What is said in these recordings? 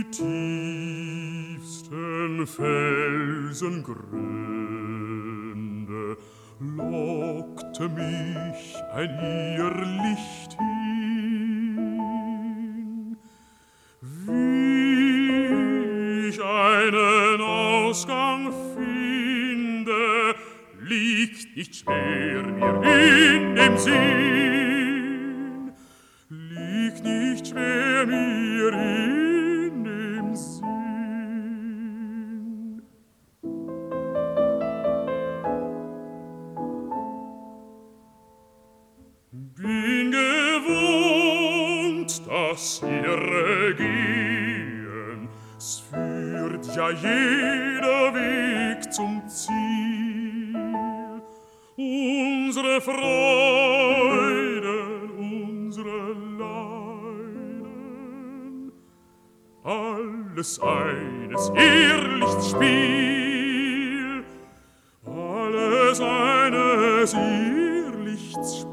tiefsten Felsengründe lockte mich ein Irrlicht hin. Wie ich einen Ausgang finde, liegt nicht schwer mir in dem Sinn, liegt nicht schwer mir in dem Sinn. Bin gewohnt, das irre Gehen, es führt ja jeder Weg zum Ziel. Unsere Freuden, unsere Leiden, alles eines Irrlichtsspiel, alles eines Irrlichtsspiel.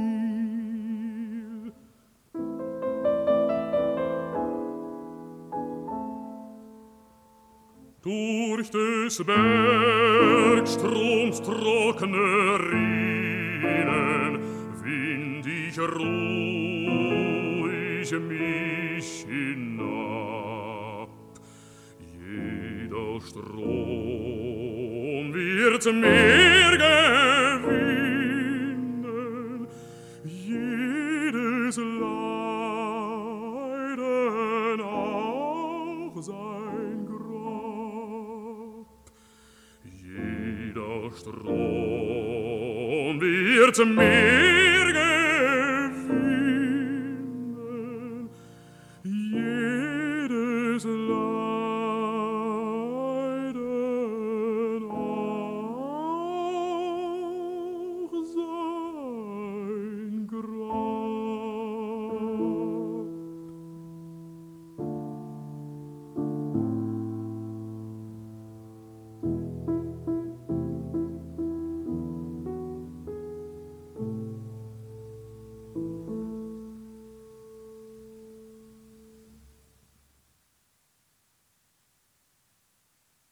Durch des Bergstroms trockene Rinnen wind ich ruhig mich hinab. Jeder Strom wird mehr gewinnen, jedes Leiden auch sein Grab. Jeder Strom wird mehr